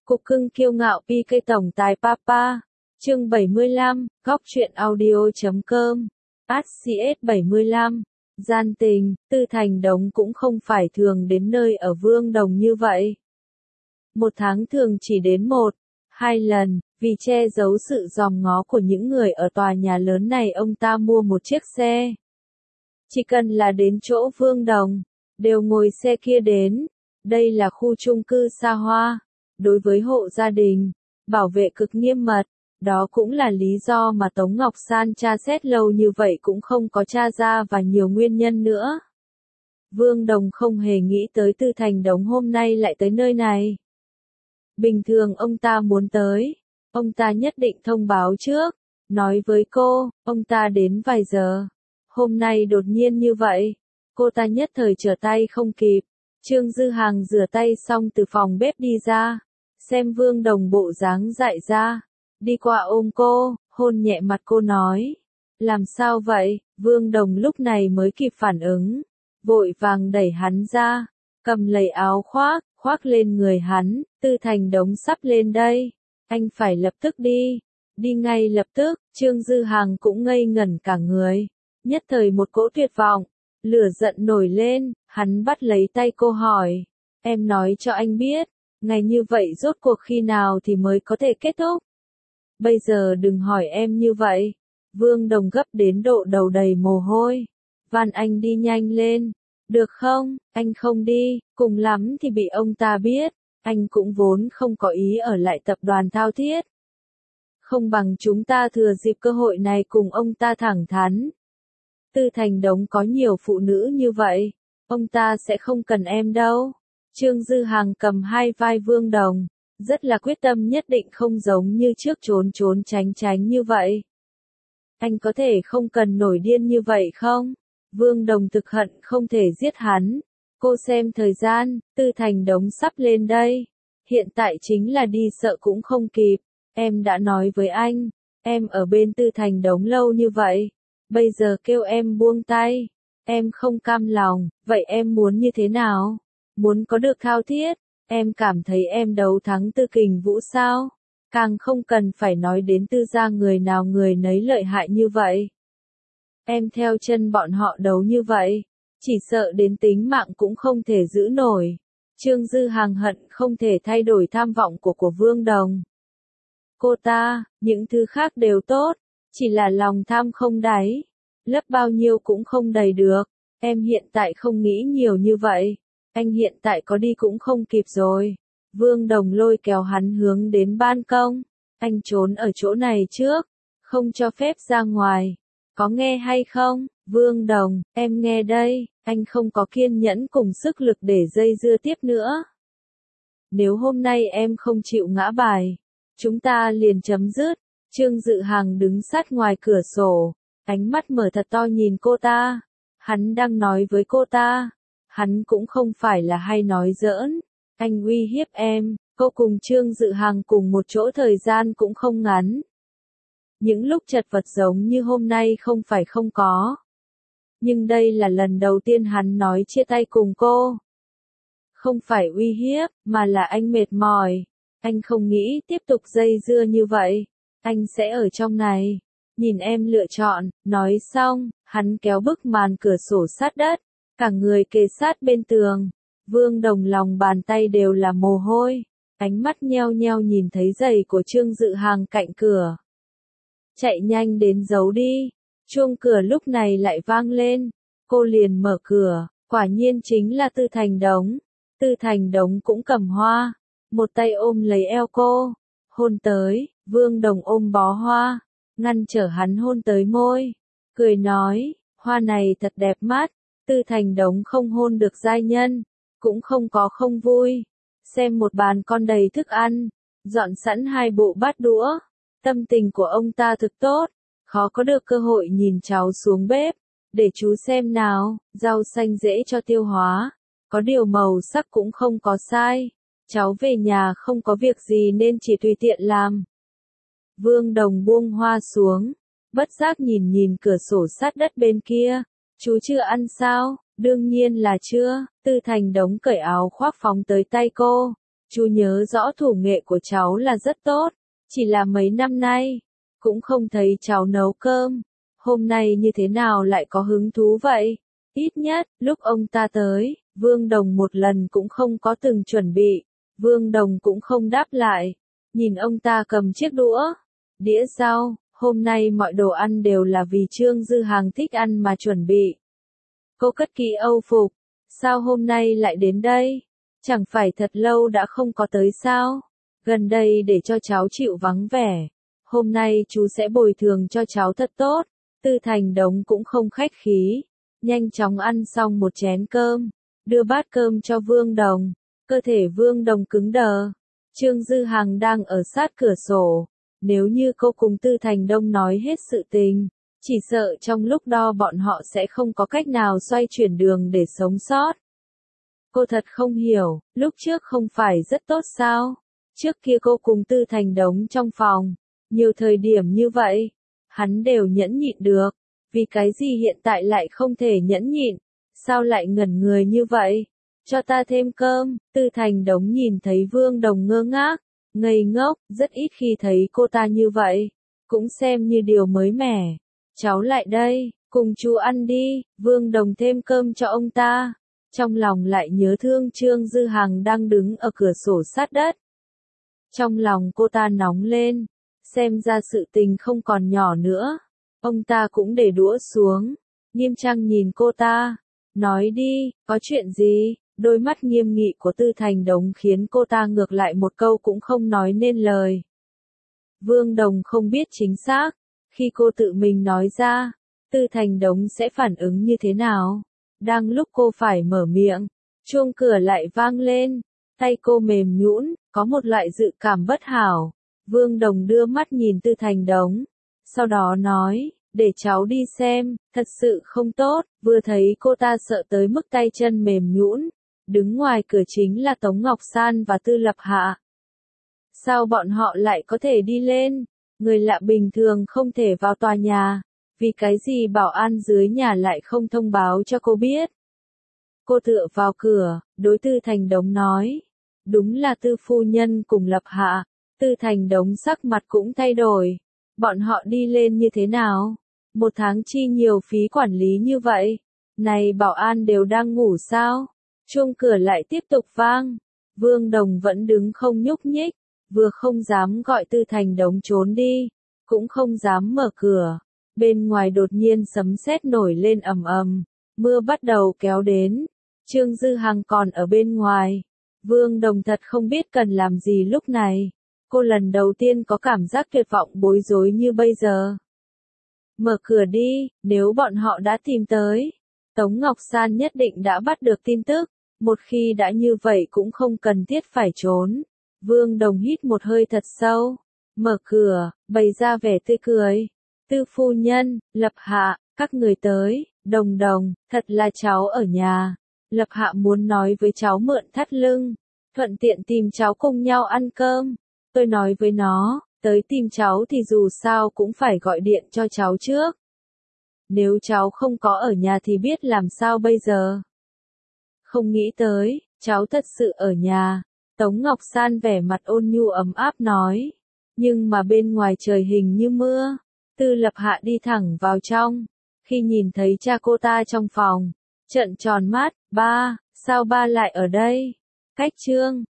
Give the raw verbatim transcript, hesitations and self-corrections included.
Cục cưng kiêu ngạo pi cây tổng tài Papa. Chương bảy mươi lăm, góc truyện audio chấm com. hát xê ét bảy mươi lăm. Gian tình, Tư Thành Đống cũng không phải thường đến nơi ở Vương Đồng như vậy. Một tháng thường chỉ đến một, hai lần, vì che giấu sự dòm ngó của những người ở tòa nhà lớn này ông ta mua một chiếc xe. Chỉ cần là đến chỗ Vương Đồng, đều ngồi xe kia đến. Đây là khu chung cư xa hoa. Đối với hộ gia đình, bảo vệ cực nghiêm mật, đó cũng là lý do mà Tống Ngọc San tra xét lâu như vậy cũng không có tra ra và nhiều nguyên nhân nữa. Vương Đồng không hề nghĩ tới Tư Thành Đống hôm nay lại tới nơi này. Bình thường ông ta muốn tới, ông ta nhất định thông báo trước, nói với cô, ông ta đến vài giờ. Hôm nay đột nhiên như vậy, cô ta nhất thời trở tay không kịp. Trương Dư Hàng rửa tay xong từ phòng bếp đi ra, xem Vương Đồng bộ dáng dại ra, đi qua ôm cô, hôn nhẹ mặt cô nói, làm sao vậy? Vương Đồng lúc này mới kịp phản ứng, vội vàng đẩy hắn ra, cầm lấy áo khoác, khoác lên người hắn. Tư Thành Đống sắp lên đây, anh phải lập tức đi, đi ngay lập tức. Trương Dư Hàng cũng ngây ngẩn cả người, nhất thời một cỗ tuyệt vọng, lửa giận nổi lên, hắn bắt lấy tay cô hỏi, em nói cho anh biết, ngày như vậy rốt cuộc khi nào thì mới có thể kết thúc? Bây giờ đừng hỏi em như vậy. Vương Đồng gấp đến độ đầu đầy mồ hôi, van anh đi nhanh lên, được không? Anh không đi, cùng lắm thì bị ông ta biết, anh cũng vốn không có ý ở lại tập đoàn Thao Thiết. Không bằng chúng ta thừa dịp cơ hội này cùng ông ta thẳng thắn. Tư Thành Đống có nhiều phụ nữ như vậy, ông ta sẽ không cần em đâu. Trương Dư Hàng cầm hai vai Vương Đồng, rất là quyết tâm nhất định không giống như trước trốn trốn tránh tránh như vậy. Anh có thể không cần nổi điên như vậy không? Vương Đồng thực hận không thể giết hắn. Cô xem thời gian, Tư Thành Đống sắp lên đây. Hiện tại chính là đi sợ cũng không kịp. Em đã nói với anh, em ở bên Tư Thành Đống lâu như vậy. Bây giờ kêu em buông tay. Em không cam lòng, vậy em muốn như thế nào? Muốn có được Thao Thiết? Em cảm thấy em đấu thắng Tư Kình Vũ sao? Càng không cần phải nói đến Tư gia người nào người nấy lợi hại như vậy. Em theo chân bọn họ đấu như vậy, chỉ sợ đến tính mạng cũng không thể giữ nổi. Trương Dư Hàng hận không thể thay đổi tham vọng của của Vương Đồng. Cô ta, những thứ khác đều tốt, chỉ là lòng tham không đáy, lấp bao nhiêu cũng không đầy được. Em hiện tại không nghĩ nhiều như vậy, anh hiện tại có đi cũng không kịp rồi. Vương Đồng lôi kéo hắn hướng đến ban công, anh trốn ở chỗ này trước, không cho phép ra ngoài. Có nghe hay không? Vương Đồng, em nghe đây, anh không có kiên nhẫn cùng sức lực để dây dưa tiếp nữa. Nếu hôm nay em không chịu ngã bài, chúng ta liền chấm dứt. Trương Dư Hàng đứng sát ngoài cửa sổ, ánh mắt mở thật to nhìn cô ta. Hắn đang nói với cô ta, hắn cũng không phải là hay nói giỡn. Anh uy hiếp em, cô cùng Trương Dư Hàng cùng một chỗ thời gian cũng không ngắn. Những lúc chật vật giống như hôm nay không phải không có. Nhưng đây là lần đầu tiên hắn nói chia tay cùng cô. Không phải uy hiếp, mà là anh mệt mỏi. Anh không nghĩ tiếp tục dây dưa như vậy. Anh sẽ ở trong này, nhìn em lựa chọn. Nói xong, hắn kéo bức màn cửa sổ sát đất, cả người kề sát bên tường. Vương Đồng lòng bàn tay đều là mồ hôi, ánh mắt nheo nheo nhìn thấy giày của Trương Dư Hàng cạnh cửa. Chạy nhanh đến giấu đi. Chuông cửa lúc này lại vang lên, cô liền mở cửa, quả nhiên chính là Tư Thành Đống. Tư Thành Đống cũng cầm hoa, một tay ôm lấy eo cô, hôn tới. Vương Đồng ôm bó hoa, ngăn trở hắn hôn tới môi, cười nói, hoa này thật đẹp mắt. Tư Thành Đống không hôn được giai nhân, cũng không có không vui. Xem một bàn con đầy thức ăn, dọn sẵn hai bộ bát đũa. Tâm tình của ông ta thực tốt, khó có được cơ hội nhìn cháu xuống bếp. Để chú xem nào, rau xanh dễ cho tiêu hóa, có điều màu sắc cũng không có sai. Cháu về nhà không có việc gì nên chỉ tùy tiện làm. Vương Đồng buông hoa xuống, bất giác nhìn nhìn cửa sổ sát đất bên kia. Chú chưa ăn sao? Đương nhiên là chưa. Tư Thành Đống cởi áo khoác phóng tới tay cô, Chú nhớ rõ thủ nghệ của cháu là rất tốt, chỉ là mấy năm nay, cũng không thấy cháu nấu cơm. Hôm nay như thế nào lại có hứng thú vậy? Ít nhất, lúc ông ta tới, Vương Đồng một lần cũng không có từng chuẩn bị. Vương Đồng cũng không đáp lại. Nhìn ông ta cầm chiếc đũa, đĩa rau, hôm nay mọi đồ ăn đều là vì Trương Dư Hằng thích ăn mà chuẩn bị. Cô cất kỹ âu phục, sao hôm nay lại đến đây? Chẳng phải thật lâu đã không có tới sao? Gần đây để cho cháu chịu vắng vẻ. Hôm nay chú sẽ bồi thường cho cháu thật tốt. Tư Thành Đống cũng không khách khí. Nhanh chóng ăn xong một chén cơm. Đưa bát cơm cho Vương Đồng. Cơ thể Vương Đồng cứng đờ. Trương Dư Hằng đang ở sát cửa sổ. Nếu như cô cùng Tư Thành Đông nói hết sự tình, chỉ sợ trong lúc đó bọn họ sẽ không có cách nào xoay chuyển đường để sống sót. Cô thật không hiểu, lúc trước không phải rất tốt sao? Trước kia cô cùng Tư Thành Đống trong phòng, nhiều thời điểm như vậy, hắn đều nhẫn nhịn được, vì cái gì hiện tại lại không thể nhẫn nhịn, sao lại ngẩn người như vậy? Cho ta thêm cơm. Tư Thành Đống nhìn thấy Vương Đồng ngơ ngác, ngây ngốc, rất ít khi thấy cô ta như vậy, cũng xem như điều mới mẻ. Cháu lại đây, cùng chú ăn đi. Vương Đồng thêm cơm cho ông ta, trong lòng lại nhớ thương Trương Dư Hằng đang đứng ở cửa sổ sát đất. Trong lòng cô ta nóng lên, xem ra sự tình không còn nhỏ nữa. Ông ta cũng để đũa xuống, nghiêm trang nhìn cô ta, nói đi, có chuyện gì? Đôi mắt nghiêm nghị của Tư Thành Đống khiến cô ta ngược lại một câu cũng không nói nên lời. Vương Đồng không biết chính xác, khi cô tự mình nói ra, Tư Thành Đống sẽ phản ứng như thế nào. Đang lúc cô phải mở miệng, chuông cửa lại vang lên, tay cô mềm nhũn, có một loại dự cảm bất hảo. Vương Đồng đưa mắt nhìn Tư Thành Đống, sau đó nói, để cháu đi xem, thật sự không tốt. Vừa thấy cô ta sợ tới mức tay chân mềm nhũn. Đứng ngoài cửa chính là Tống Ngọc San và Tư Lập Hạ. Sao bọn họ lại có thể đi lên? Người lạ bình thường không thể vào tòa nhà. Vì cái gì bảo an dưới nhà lại không thông báo cho cô biết? Cô tựa vào cửa, đối Tư Thành Đống nói. Đúng là Tư phu nhân cùng Lập Hạ. Tư Thành Đống sắc mặt cũng thay đổi. Bọn họ đi lên như thế nào? Một tháng chi nhiều phí quản lý như vậy. Này bảo an đều đang ngủ sao? Chuông cửa lại tiếp tục vang. Vương Đồng vẫn đứng không nhúc nhích, vừa không dám gọi Tư Thành Đống trốn đi, cũng không dám mở cửa. Bên ngoài đột nhiên sấm sét nổi lên ầm ầm, mưa bắt đầu kéo đến. Trương Dư Hằng còn ở bên ngoài. Vương Đồng thật không biết cần làm gì lúc này. Cô lần đầu tiên có cảm giác tuyệt vọng bối rối như bây giờ. Mở cửa đi, nếu bọn họ đã tìm tới. Tống Ngọc San nhất định đã bắt được tin tức. Một khi đã như vậy cũng không cần thiết phải trốn. Vương Đồng hít một hơi thật sâu. Mở cửa, bày ra vẻ tươi cười. Tư phu nhân, Lập Hạ, các người tới. Đồng Đồng, thật là cháu ở nhà. Lập Hạ muốn nói với cháu mượn thắt lưng. Thuận tiện tìm cháu cùng nhau ăn cơm. Tôi nói với nó, tới tìm cháu thì dù sao cũng phải gọi điện cho cháu trước. Nếu cháu không có ở nhà thì biết làm sao bây giờ. Không nghĩ tới, cháu thật sự ở nhà. Tống Ngọc San vẻ mặt ôn nhu ấm áp nói. Nhưng mà bên ngoài trời hình như mưa. Tư Lập Hạ đi thẳng vào trong. Khi nhìn thấy cha cô ta trong phòng, trợn tròn mắt, ba, sao ba lại ở đây? Cách Trương